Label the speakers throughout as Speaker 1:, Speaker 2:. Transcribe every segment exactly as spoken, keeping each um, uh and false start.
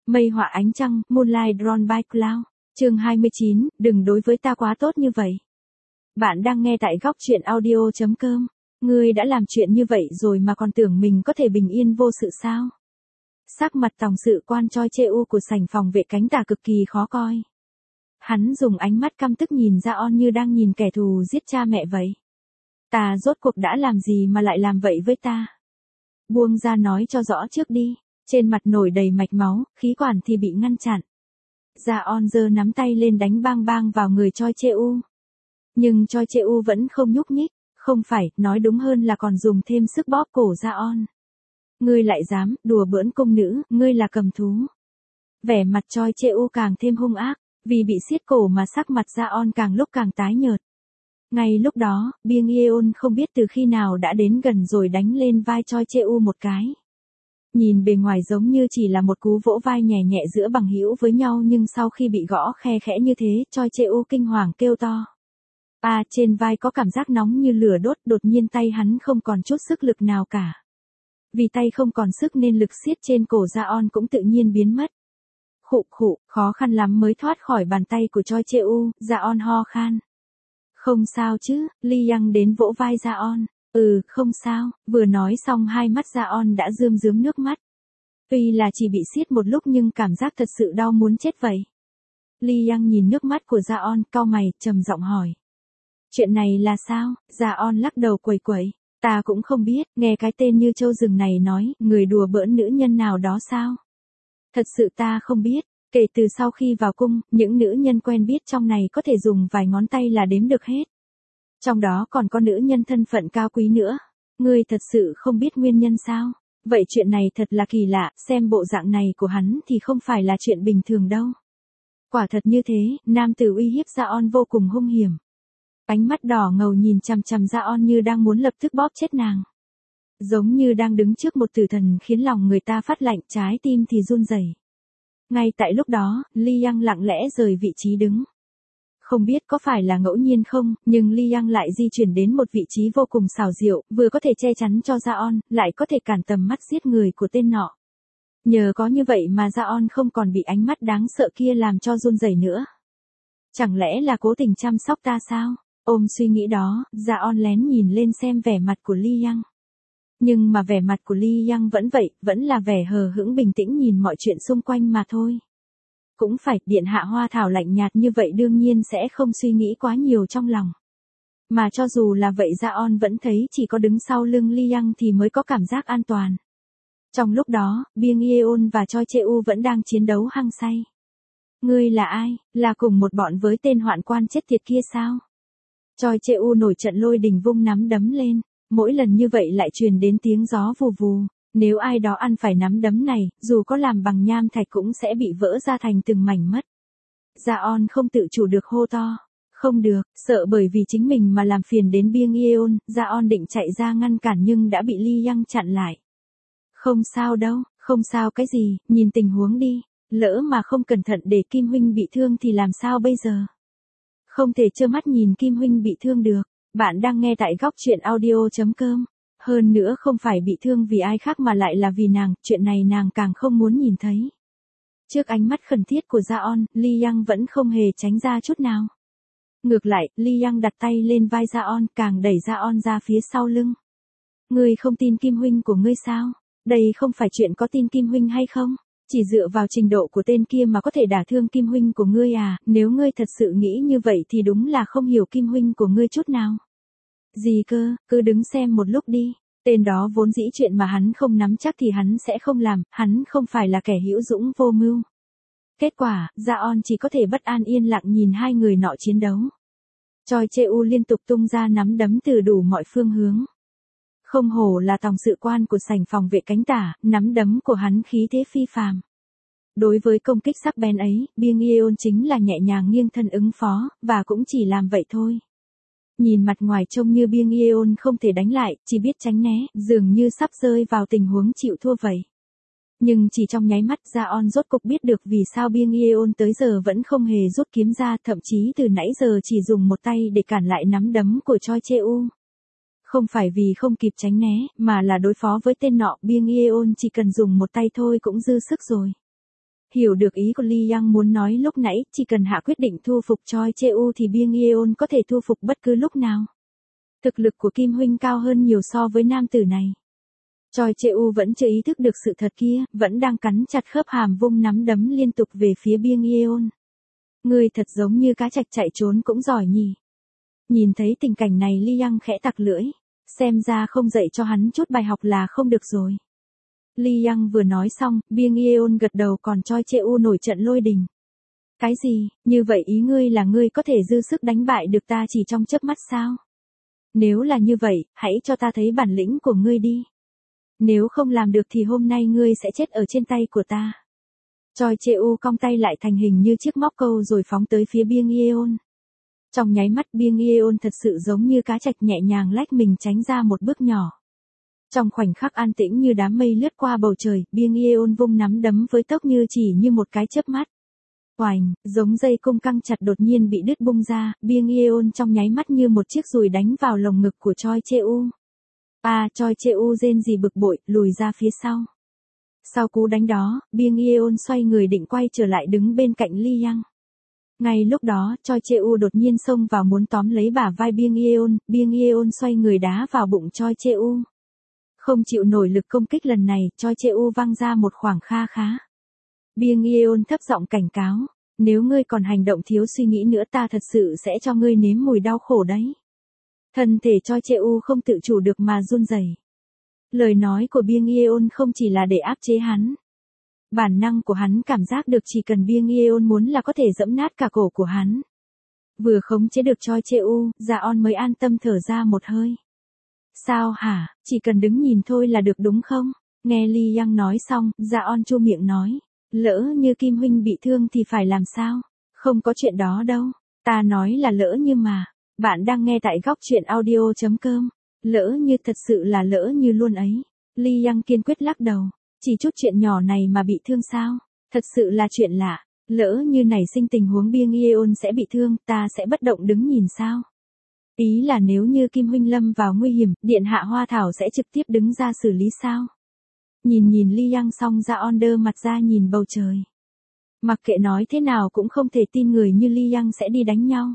Speaker 1: Mây họa ánh trăng, Moonlight Drawn by Cloud. Chương hai mươi chín, đừng đối với ta quá tốt như vậy. Bạn đang nghe tại góc truyện audio chấm com. Ngươi đã làm chuyện như vậy rồi mà còn tưởng mình có thể bình yên vô sự sao? Sắc mặt tòng sự quan Choi Cheu của sảnh phòng vệ cánh tả cực kỳ khó coi. Hắn dùng ánh mắt căm tức nhìn Ra On như đang nhìn kẻ thù giết cha mẹ vậy. Ta rốt cuộc đã làm gì mà lại làm vậy với ta? Buông ra nói cho rõ trước đi. Trên mặt nổi đầy mạch máu, khí quản thì bị ngăn chặn. Ra On giơ nắm tay lên đánh bang bang vào người Choi Cheu. Nhưng Choi Cheu vẫn không nhúc nhích, không phải, nói đúng hơn là còn dùng thêm sức bóp cổ Ra On. Ngươi lại dám đùa bỡn công nữ, ngươi là cầm thú. Vẻ mặt Choi Cheu càng thêm hung ác, vì bị siết cổ mà sắc mặt Ra On càng lúc càng tái nhợt. Ngay lúc đó, Byung Yeon không biết từ khi nào đã đến gần rồi đánh lên vai Choi Cheu một cái. Nhìn bề ngoài giống như chỉ là một cú vỗ vai nhẹ nhẹ giữa bằng hữu với nhau, nhưng sau khi bị gõ khe khẽ như thế, Choi Cheu kinh hoàng kêu to. À, trên vai có cảm giác nóng như lửa đốt, đột nhiên tay hắn không còn chút sức lực nào cả. Vì tay không còn sức nên lực siết trên cổ Ra On cũng tự nhiên biến mất. Khụ khụ, khó khăn lắm mới thoát khỏi bàn tay của Choi Cheu, Ra On ho khan. Không sao chứ, Lee Young đến vỗ vai Ra On. Ừ, không sao, vừa nói xong hai mắt Ra On đã rơm rớm nước mắt. Tuy là chỉ bị siết một lúc nhưng cảm giác thật sự đau muốn chết vậy. Lee Young nhìn nước mắt của Ra On, cau mày, trầm giọng hỏi. Chuyện này là sao? Ra On lắc đầu quẩy quẩy. Ta cũng không biết, nghe cái tên như trâu rừng này nói, người đùa bỡn nữ nhân nào đó sao? Thật sự ta không biết, kể từ sau khi vào cung, những nữ nhân quen biết trong này có thể dùng vài ngón tay là đếm được hết. Trong đó còn có nữ nhân thân phận cao quý nữa. Ngươi thật sự không biết nguyên nhân sao? Vậy chuyện này thật là kỳ lạ, xem bộ dạng này của hắn thì không phải là chuyện bình thường đâu. Quả thật như thế, nam tử uy hiếp Ra On vô cùng hung hiểm. Ánh mắt đỏ ngầu nhìn chằm chằm Ra On như đang muốn lập tức bóp chết nàng. Giống như đang đứng trước một tử thần khiến lòng người ta phát lạnh, trái tim thì run rẩy. Ngay tại lúc đó, Lee Young lặng lẽ rời vị trí đứng. Không biết có phải là ngẫu nhiên không, nhưng Lee Young lại di chuyển đến một vị trí vô cùng xảo diệu, vừa có thể che chắn cho Ra On, lại có thể cản tầm mắt giết người của tên nọ. Nhờ có như vậy mà Ra On không còn bị ánh mắt đáng sợ kia làm cho run rẩy nữa. Chẳng lẽ là cố tình chăm sóc ta sao? Ôm suy nghĩ đó, Ra On lén nhìn lên xem vẻ mặt của Lee Young. Nhưng mà vẻ mặt của Lee Young vẫn vậy, vẫn là vẻ hờ hững bình tĩnh nhìn mọi chuyện xung quanh mà thôi. Cũng phải, điện hạ Hoa Thảo lạnh nhạt như vậy đương nhiên sẽ không suy nghĩ quá nhiều trong lòng. Mà cho dù là vậy Ra On vẫn thấy chỉ có đứng sau lưng Lee Young thì mới có cảm giác an toàn. Trong lúc đó, Byung Yeon và Choi Cheu vẫn đang chiến đấu hăng say. Ngươi là ai? Là cùng một bọn với tên hoạn quan chết tiệt kia sao? Choi Cheu nổi trận lôi đình vung nắm đấm lên, mỗi lần như vậy lại truyền đến tiếng gió vù vù. Nếu ai đó ăn phải nắm đấm này, dù có làm bằng nham thạch cũng sẽ bị vỡ ra thành từng mảnh mất. Ra On không tự chủ được hô to. Không được, sợ bởi vì chính mình mà làm phiền đến Byung Yeon, Ra On định chạy ra ngăn cản nhưng đã bị Lee Young chặn lại. Không sao đâu, không sao cái gì, nhìn tình huống đi. Lỡ mà không cẩn thận để Kim Huynh bị thương thì làm sao bây giờ? Không thể trơ mắt nhìn Kim Huynh bị thương được. Bạn đang nghe tại góc truyện audio chấm com. Hơn nữa không phải bị thương vì ai khác mà lại là vì nàng, chuyện này nàng càng không muốn nhìn thấy. Trước ánh mắt khẩn thiết của Ra On, Lee Young vẫn không hề tránh ra chút nào. Ngược lại, Lee Young đặt tay lên vai Ra On, càng đẩy Ra On ra phía sau lưng. Ngươi không tin Kim Huynh của ngươi sao? Đây không phải chuyện có tin Kim Huynh hay không? Chỉ dựa vào trình độ của tên kia mà có thể đả thương Kim Huynh của ngươi à? Nếu ngươi thật sự nghĩ như vậy thì đúng là không hiểu Kim Huynh của ngươi chút nào. Gì cơ, cứ đứng xem một lúc đi. Tên đó vốn dĩ chuyện mà hắn không nắm chắc thì hắn sẽ không làm, hắn không phải là kẻ hữu dũng vô mưu. Kết quả, Ra On chỉ có thể bất an yên lặng nhìn hai người nọ chiến đấu. Choi Cheu liên tục tung ra nắm đấm từ đủ mọi phương hướng. Không hổ là tòng sự quan của sảnh phòng vệ cánh tả, nắm đấm của hắn khí thế phi phàm. Đối với công kích sắc bén ấy, Byung Yeon chính là nhẹ nhàng nghiêng thân ứng phó, và cũng chỉ làm vậy thôi. Nhìn mặt ngoài trông như Byung Yeon không thể đánh lại, chỉ biết tránh né, dường như sắp rơi vào tình huống chịu thua vậy. Nhưng chỉ trong nháy mắt Ra On rốt cục biết được vì sao Byung Yeon tới giờ vẫn không hề rút kiếm ra, thậm chí từ nãy giờ chỉ dùng một tay để cản lại nắm đấm của Choi Cheu. Không phải vì không kịp tránh né, mà là đối phó với tên nọ, Byung Yeon chỉ cần dùng một tay thôi cũng dư sức rồi. Hiểu được ý của Lee Young muốn nói lúc nãy, chỉ cần hạ quyết định thu phục Choi Chê-u thì Byung Yeon có thể thu phục bất cứ lúc nào. Thực lực của Kim huynh cao hơn nhiều so với nam tử này. Choi Chê-u vẫn chưa ý thức được sự thật kia, vẫn đang cắn chặt khớp hàm vung nắm đấm liên tục về phía Byung Yeon. Người thật giống như cá trạch chạy trốn cũng giỏi nhỉ. Nhìn thấy tình cảnh này Lee Young khẽ tặc lưỡi, xem ra không dạy cho hắn chút bài học là không được rồi. Lee Young vừa nói xong, Byung Yeon gật đầu còn Choi Chê-u nổi trận lôi đình. Cái gì, như vậy ý ngươi là ngươi có thể dư sức đánh bại được ta chỉ trong chớp mắt sao? Nếu là như vậy, hãy cho ta thấy bản lĩnh của ngươi đi. Nếu không làm được thì hôm nay ngươi sẽ chết ở trên tay của ta. Choi Chê-u cong tay lại thành hình như chiếc móc câu rồi phóng tới phía Byung Yeon. Trong nháy mắt Byung Yeon thật sự giống như cá trạch nhẹ nhàng lách mình tránh ra một bước nhỏ. Trong khoảnh khắc an tĩnh như đám mây lướt qua bầu trời, Byung Yeon vung nắm đấm với tốc như chỉ như một cái chớp mắt. Oành, giống dây cung căng chặt đột nhiên bị đứt bung ra, Byung Yeon trong nháy mắt như một chiếc dùi đánh vào lồng ngực của Choi Chê-u. À, Choi Chê-u rên rỉ bực bội, lùi ra phía sau. Sau cú đánh đó, Byung Yeon xoay người định quay trở lại đứng bên cạnh Lee Young. Ngay lúc đó, Choi Chê-u đột nhiên xông vào muốn tóm lấy bả vai Byung Yeon, Byung Yeon xoay người đá vào bụng Choi Chê-u. Không chịu nổi lực công kích lần này, Choi Chê-u văng ra một khoảng kha khá. Byung Yeon thấp giọng cảnh cáo, nếu ngươi còn hành động thiếu suy nghĩ nữa ta thật sự sẽ cho ngươi nếm mùi đau khổ đấy. Thân thể Choi Chê-u không tự chủ được mà run rẩy. Lời nói của Byung Yeon không chỉ là để áp chế hắn. Bản năng của hắn cảm giác được chỉ cần Byung Yeon muốn là có thể giẫm nát cả cổ của hắn. Vừa khống chế được Choi Chê-u, Ja-on mới an tâm thở ra một hơi. Sao hả, chỉ cần đứng nhìn thôi là được đúng không? Nghe Lee Young nói xong, Ja-on chu miệng nói. Lỡ như Kim huynh bị thương thì phải làm sao? Không có chuyện đó đâu. Ta nói là lỡ như mà. Bạn đang nghe tại góc truyện audio chấm com. Lỡ như thật sự là lỡ như luôn ấy. Lee Young kiên quyết lắc đầu. Chỉ chút chuyện nhỏ này mà bị thương sao? Thật sự là chuyện lạ. Lỡ như nảy sinh tình huống Byung Yeon sẽ bị thương, ta sẽ bất động đứng nhìn sao? Ý là nếu như Kim huynh lâm vào nguy hiểm, điện hạ Hoa Thảo sẽ trực tiếp đứng ra xử lý sao? Nhìn nhìn Lee Young xong Ja-on đơ mặt ra nhìn bầu trời. Mặc kệ nói thế nào cũng không thể tin người như Lee Young sẽ đi đánh nhau.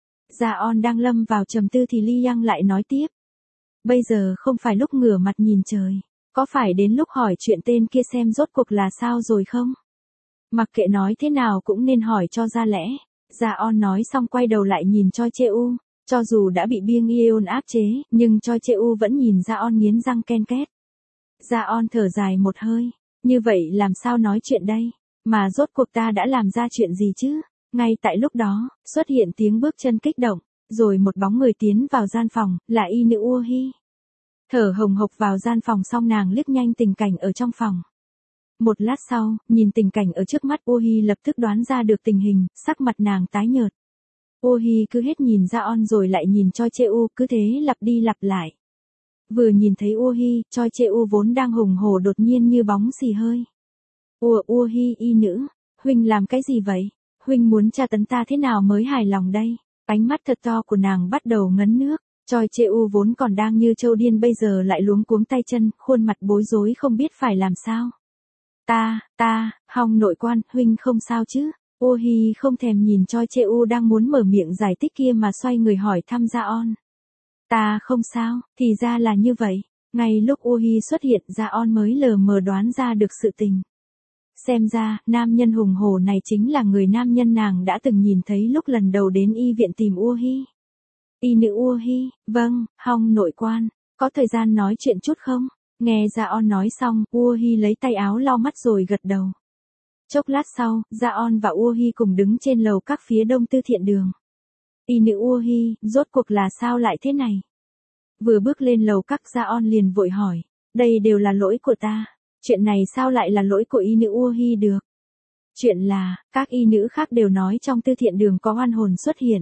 Speaker 1: Ja-on đang lâm vào trầm tư thì Lee Young lại nói tiếp. Bây giờ không phải lúc ngửa mặt nhìn trời. Có phải đến lúc hỏi chuyện tên kia xem rốt cuộc là sao rồi không? Mặc kệ nói thế nào cũng nên hỏi cho ra lẽ. Ja-on nói xong quay đầu lại nhìn Choi Chê-u. Cho dù đã bị Byung Yeon áp chế, nhưng Choi Chê-u vẫn nhìn Ja-on nghiến răng ken két. Ja-on thở dài một hơi. Như vậy làm sao nói chuyện đây? Mà rốt cuộc ta đã làm ra chuyện gì chứ? Ngay tại lúc đó, xuất hiện tiếng bước chân kích động. Rồi một bóng người tiến vào gian phòng, là y nữ Ua Hi. Thở hồng hộc vào gian phòng xong nàng liếc nhanh tình cảnh ở trong phòng. Một lát sau, nhìn tình cảnh ở trước mắt Ua Hi lập tức đoán ra được tình hình, sắc mặt nàng tái nhợt. Ua Hi cứ hết nhìn Ja-on rồi lại nhìn Choi Chê-u, cứ thế lặp đi lặp lại. Vừa nhìn thấy Ua Hi, Choi Chê-u vốn đang hùng hổ đột nhiên như bóng xì hơi. Ua Ua Hi y nữ, huynh làm cái gì vậy? Huynh muốn tra tấn ta thế nào mới hài lòng đây? Ánh mắt thật to của nàng bắt đầu ngấn nước. Choi Chê-u vốn còn đang như trâu điên bây giờ lại luống cuống tay chân, khuôn mặt bối rối không biết phải làm sao. Ta, ta, Hong nội quan, huynh không sao chứ? Ua Hi không thèm nhìn Choi Chê-u đang muốn mở miệng giải thích kia mà xoay người hỏi thăm Ja-on. Ta không sao, thì ra là như vậy. Ngay lúc Ua Hi xuất hiện Ja-on mới lờ mờ đoán ra được sự tình. Xem ra, nam nhân hùng hổ này chính là người nam nhân nàng đã từng nhìn thấy lúc lần đầu đến y viện tìm Ua Hi. Y nữ Ua Hi, vâng, Hong nội quan, có thời gian nói chuyện chút không? Nghe Ja-on nói xong, Ua Hi lấy tay áo lau mắt rồi gật đầu. Chốc lát sau, Ja-on và Ua Hi cùng đứng trên lầu các phía đông tư thiện đường. Y nữ Ua Hi, rốt cuộc là sao lại thế này? Vừa bước lên lầu các Ja-on liền vội hỏi, đây đều là lỗi của ta. Chuyện này sao lại là lỗi của y nữ Ua Hi được? Chuyện là, các y nữ khác đều nói trong tư thiện đường có oan hồn xuất hiện.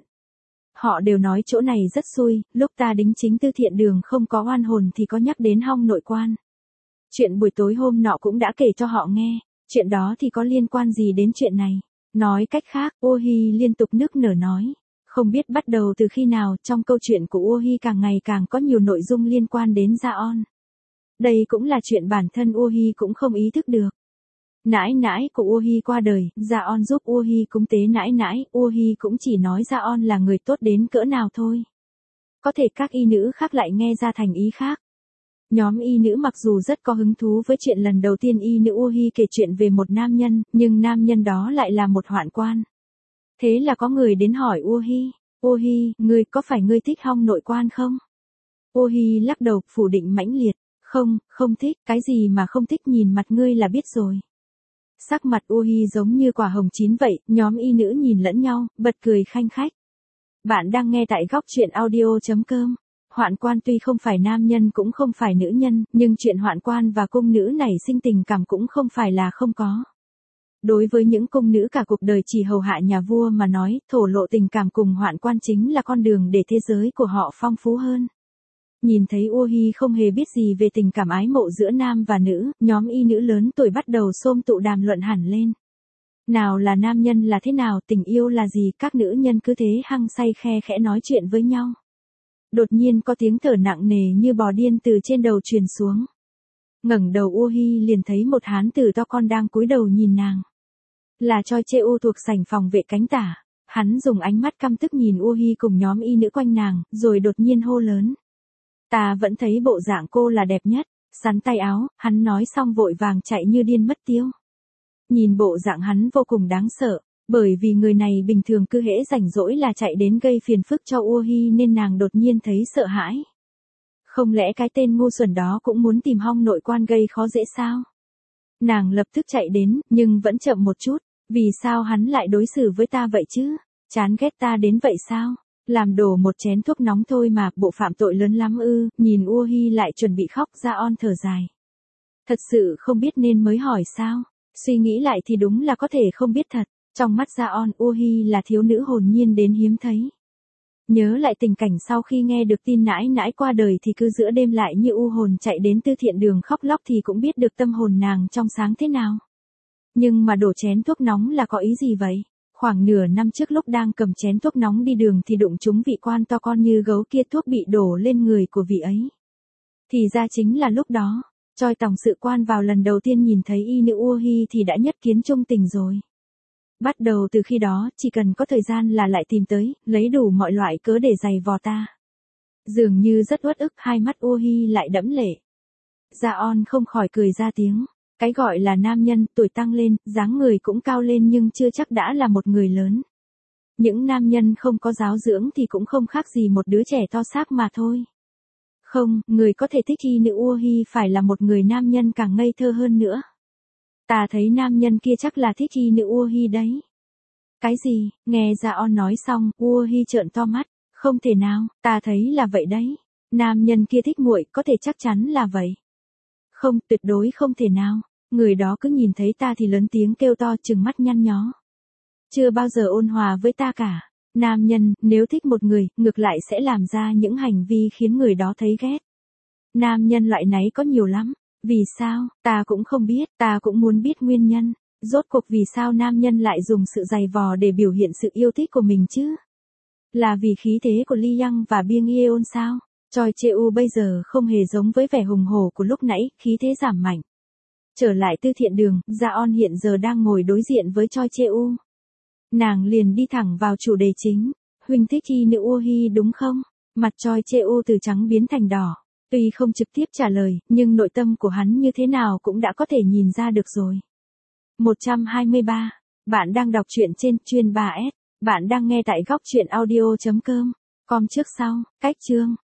Speaker 1: Họ đều nói chỗ này rất xui, lúc ta đính chính tư thiện đường không có oan hồn thì có nhắc đến Hong nội quan. Chuyện buổi tối hôm nọ cũng đã kể cho họ nghe, chuyện đó thì có liên quan gì đến chuyện này? Nói cách khác, Ua Hi liên tục nức nở nói. Không biết bắt đầu từ khi nào trong câu chuyện của Ua Hi càng ngày càng có nhiều nội dung liên quan đến Ja-on. Đây cũng là chuyện bản thân Ua Hi cũng không ý thức được. Nãi nãi của U Hi qua đời, Jaon giúp U Hi cúng tế nãi nãi, U Hi cũng chỉ nói Jaon là người tốt đến cỡ nào thôi. Có thể các y nữ khác lại nghe ra thành ý khác. Nhóm y nữ mặc dù rất có hứng thú với chuyện lần đầu tiên y nữ U Hi kể chuyện về một nam nhân, nhưng nam nhân đó lại là một hoạn quan. Thế là có người đến hỏi U Hi, U Hi, ngươi có phải ngươi thích hong nội quan không? U Hi lắc đầu, phủ định mãnh liệt, không, không thích, cái gì mà không thích, nhìn mặt ngươi là biết rồi. Sắc mặt U Hi giống như quả hồng chín vậy, nhóm y nữ nhìn lẫn nhau, bật cười khanh khách. Bạn đang nghe tại góc truyện audio.com. Hoạn quan tuy không phải nam nhân cũng không phải nữ nhân, nhưng chuyện hoạn quan và cung nữ nảy sinh tình cảm cũng không phải là không có. Đối với những cung nữ cả cuộc đời chỉ hầu hạ nhà vua mà nói, thổ lộ tình cảm cùng hoạn quan chính là con đường để thế giới của họ phong phú hơn. Nhìn thấy U Hi không hề biết gì về tình cảm ái mộ giữa nam và nữ, nhóm y nữ lớn tuổi bắt đầu xôm tụ đàm luận hẳn lên. Nào là nam nhân là thế nào, tình yêu là gì, các nữ nhân cứ thế hăng say khe khẽ nói chuyện với nhau. Đột nhiên có tiếng thở nặng nề như bò điên từ trên đầu truyền xuống. Ngẩng đầu U Hi liền thấy một hán tử to con đang cúi đầu nhìn nàng. Là Choi Cheu thuộc sảnh phòng vệ cánh tả. Hắn dùng ánh mắt căm tức nhìn U Hi cùng nhóm y nữ quanh nàng, rồi đột nhiên hô lớn. Ta vẫn thấy bộ dạng cô là đẹp nhất. Sắn tay áo, hắn nói xong vội vàng chạy như điên mất tiêu. Nhìn bộ dạng hắn vô cùng đáng sợ, bởi vì người này bình thường cứ hễ rảnh rỗi là chạy đến gây phiền phức cho U Hi nên nàng đột nhiên thấy sợ hãi. Không lẽ cái tên ngu xuẩn đó cũng muốn tìm hong nội quan gây khó dễ sao? Nàng lập tức chạy đến, nhưng vẫn chậm một chút, vì sao hắn lại đối xử với ta vậy chứ? Chán ghét ta đến vậy sao? Làm đổ một chén thuốc nóng thôi mà, bộ phạm tội lớn lắm ư? Nhìn U Hi lại chuẩn bị khóc, Jaon thở dài. Thật sự không biết nên mới hỏi sao? Suy nghĩ lại thì đúng là có thể không biết thật. Trong mắt Jaon, U Hi là thiếu nữ hồn nhiên đến hiếm thấy. Nhớ lại tình cảnh sau khi nghe được tin nãi nãi qua đời thì cứ giữa đêm lại như u hồn chạy đến Tư Thiện Đường khóc lóc thì cũng biết được tâm hồn nàng trong sáng thế nào. Nhưng mà đổ chén thuốc nóng là có ý gì vậy? Khoảng nửa năm trước lúc đang cầm chén thuốc nóng đi đường thì đụng trúng vị quan to con như gấu kia, thuốc bị đổ lên người của vị ấy. Thì ra chính là lúc đó, Choi tổng sự quan vào lần đầu tiên nhìn thấy y nữ U Hi thì đã nhất kiến chung tình rồi. Bắt đầu từ khi đó, chỉ cần có thời gian là lại tìm tới, lấy đủ mọi loại cớ để giày vò ta. Dường như rất uất ức, hai mắt U Hi lại đẫm lệ. Jaon không khỏi cười ra tiếng. Cái gọi là nam nhân, tuổi tăng lên, dáng người cũng cao lên nhưng chưa chắc đã là một người lớn. Những nam nhân không có giáo dưỡng thì cũng không khác gì một đứa trẻ to xác mà thôi. Không, người có thể thích y nữ U Hi phải là một người nam nhân càng ngây thơ hơn nữa. Ta thấy nam nhân kia chắc là thích y nữ U Hi đấy. Cái gì? Nghe Jaon nói xong, U Hi trợn to mắt. Không thể nào, ta thấy là vậy đấy. Nam nhân kia thích muội, có thể chắc chắn là vậy. Không, tuyệt đối không thể nào. Người đó cứ nhìn thấy ta thì lớn tiếng kêu to, trừng mắt nhăn nhó. Chưa bao giờ ôn hòa với ta cả. Nam nhân, nếu thích một người, ngược lại sẽ làm ra những hành vi khiến người đó thấy ghét. Nam nhân loại này có nhiều lắm. Vì sao, ta cũng không biết, ta cũng muốn biết nguyên nhân. Rốt cuộc vì sao nam nhân lại dùng sự giày vò để biểu hiện sự yêu thích của mình chứ? Là vì khí thế của Lee Young và Byung Yeon sao? Choi Cheu bây giờ không hề giống với vẻ hùng hổ của lúc nãy, khí thế giảm mạnh. Trở lại Tư Thiện Đường, Jaon hiện giờ đang ngồi đối diện với Choi Cheu. Nàng liền đi thẳng vào chủ đề chính. Huynh thích y nữ U Hi đúng không? Mặt Choi Cheu từ trắng biến thành đỏ. Tuy không trực tiếp trả lời, nhưng nội tâm của hắn như thế nào cũng đã có thể nhìn ra được rồi. một trăm hai mươi ba. Bạn đang đọc truyện trên chuyên ba S. Bạn đang nghe tại góc truyện audio.com. Com trước sau, cách chương.